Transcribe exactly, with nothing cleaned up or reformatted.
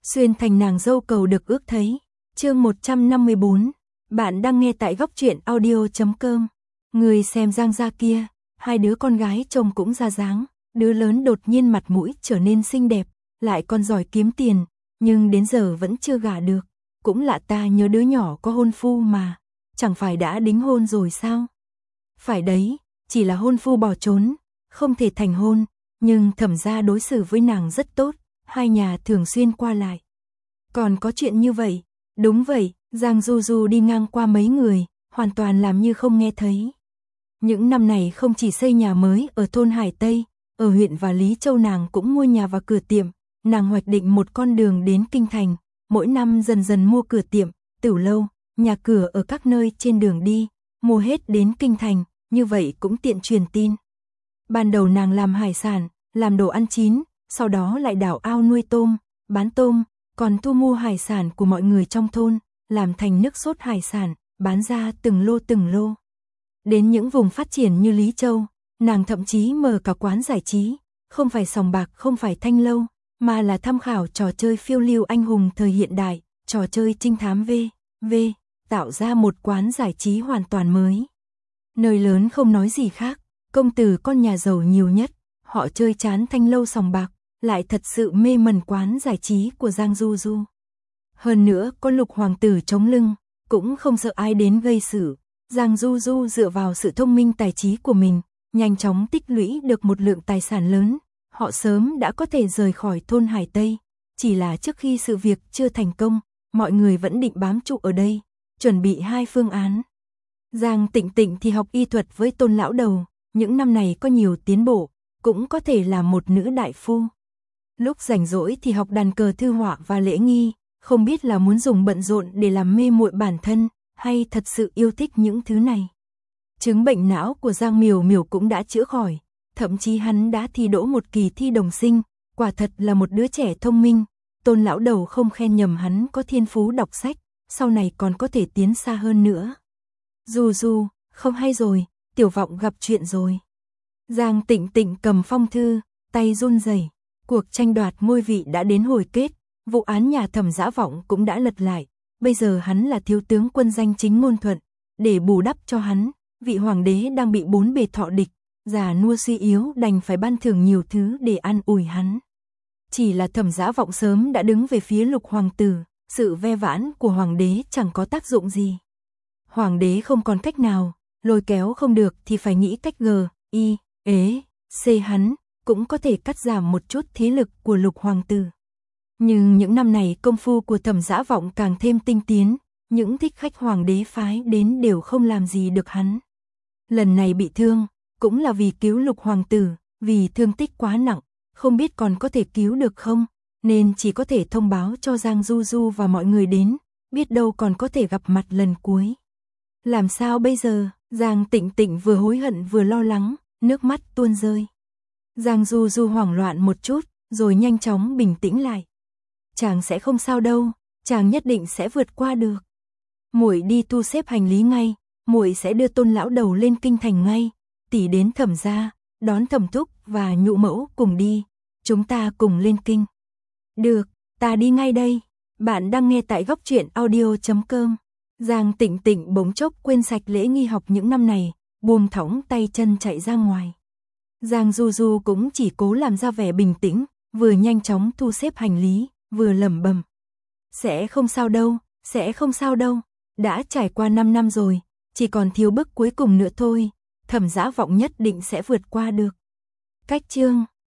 xuyên thành nàng dâu cầu được ước thấy. Chương một trăm năm mươi bốn. Bạn đang nghe tại góc truyện audio chấm com. Người xem Giang gia kia, hai đứa con gái trông cũng ra dáng, đứa lớn đột nhiên mặt mũi trở nên xinh đẹp, lại còn giỏi kiếm tiền, nhưng đến giờ vẫn chưa gả được. Cũng lạ ta, nhớ đứa nhỏ có hôn phu mà, chẳng phải đã đính hôn rồi sao? Phải đấy, chỉ là hôn phu bỏ trốn, không thể thành hôn, nhưng Thẩm gia đối xử với nàng rất tốt, hai nhà thường xuyên qua lại. Còn có chuyện như vậy? Đúng vậy, Giang Du Du đi ngang qua mấy người, hoàn toàn làm như không nghe thấy. Những năm này không chỉ xây nhà mới ở thôn Hải Tây, ở huyện và Lý Châu nàng cũng mua nhà và cửa tiệm, nàng hoạch định một con đường đến kinh thành, mỗi năm dần dần mua cửa tiệm, tửu lâu, nhà cửa ở các nơi trên đường đi, mua hết đến kinh thành, như vậy cũng tiện truyền tin. Ban đầu nàng làm hải sản, làm đồ ăn chín, sau đó lại đào ao nuôi tôm, bán tôm, còn thu mua hải sản của mọi người trong thôn, làm thành nước sốt hải sản, bán ra từng lô từng lô. Đến những vùng phát triển như Lý Châu, nàng thậm chí mở cả quán giải trí, không phải sòng bạc, không phải thanh lâu, mà là tham khảo trò chơi phiêu lưu anh hùng thời hiện đại, trò chơi trinh thám V, V, tạo ra một quán giải trí hoàn toàn mới. Nơi lớn không nói gì khác, công tử con nhà giàu nhiều nhất, họ chơi chán thanh lâu sòng bạc, lại thật sự mê mẩn quán giải trí của Giang Du Du. Hơn nữa có Lục hoàng tử chống lưng, cũng không sợ ai đến gây sự. Giang Du Du dựa vào sự thông minh tài trí của mình, nhanh chóng tích lũy được một lượng tài sản lớn, họ sớm đã có thể rời khỏi thôn Hải Tây. Chỉ là trước khi sự việc chưa thành công, mọi người vẫn định bám trụ ở đây, chuẩn bị hai phương án. Giang Tịnh Tịnh thì học y thuật với Tôn lão đầu, những năm này có nhiều tiến bộ, cũng có thể là một nữ đại phu. Lúc rảnh rỗi thì học đàn cờ, thư họa và lễ nghi, không biết là muốn dùng bận rộn để làm mê muội bản thân, hay thật sự yêu thích những thứ này. Chứng bệnh não của Giang Miểu Miểu cũng đã chữa khỏi, thậm chí hắn đã thi đỗ một kỳ thi đồng sinh, quả thật là một đứa trẻ thông minh. Tôn lão đầu không khen nhầm hắn có thiên phú đọc sách, sau này còn có thể tiến xa hơn nữa. Du Du, không hay rồi, Tiểu Vọng gặp chuyện rồi. Giang Tịnh Tịnh cầm phong thư, tay run rẩy. Cuộc tranh đoạt ngôi vị đã đến hồi kết, vụ án nhà Thẩm Dã Vọng cũng đã lật lại, bây giờ hắn là thiếu tướng quân danh chính ngôn thuận, để bù đắp cho hắn, vị hoàng đế đang bị bốn bề thọ địch, già nua suy yếu đành phải ban thưởng nhiều thứ để an ủi hắn. Chỉ là Thẩm Dã Vọng sớm đã đứng về phía Lục hoàng tử, sự ve vãn của hoàng đế chẳng có tác dụng gì. Hoàng đế không còn cách nào, lôi kéo không được thì phải nghĩ cách g, y, ế, c hắn, cũng có thể cắt giảm một chút thế lực của Lục hoàng tử. Nhưng những năm này công phu của Thẩm Dã Vọng càng thêm tinh tiến, những thích khách hoàng đế phái đến đều không làm gì được hắn. Lần này bị thương, cũng là vì cứu Lục hoàng tử, vì thương tích quá nặng, không biết còn có thể cứu được không, nên chỉ có thể thông báo cho Giang Du Du và mọi người đến, biết đâu còn có thể gặp mặt lần cuối. Làm sao bây giờ? Giang Tịnh Tịnh vừa hối hận vừa lo lắng, nước mắt tuôn rơi. Giang Du Du hoảng loạn một chút, rồi nhanh chóng bình tĩnh lại. Chàng sẽ không sao đâu, chàng nhất định sẽ vượt qua được. Muội đi thu xếp hành lý ngay, muội sẽ đưa Tôn lão đầu lên kinh thành ngay, tỷ đến Thẩm gia, đón Thẩm thúc và Nhụ mẫu cùng đi, chúng ta cùng lên kinh. Được, ta đi ngay đây. Bạn đang nghe tại góc truyện audio chấm com. Giang Tịnh Tịnh bỗng chốc quên sạch lễ nghi học những năm này, buông thõng tay chân chạy ra ngoài. Giang Du Du cũng chỉ cố làm ra vẻ bình tĩnh, vừa nhanh chóng thu xếp hành lý, vừa lẩm bẩm. Sẽ không sao đâu, sẽ không sao đâu, đã trải qua năm năm rồi, chỉ còn thiếu bước cuối cùng nữa thôi, Thẩm Dã Vọng nhất định sẽ vượt qua được. Cách chương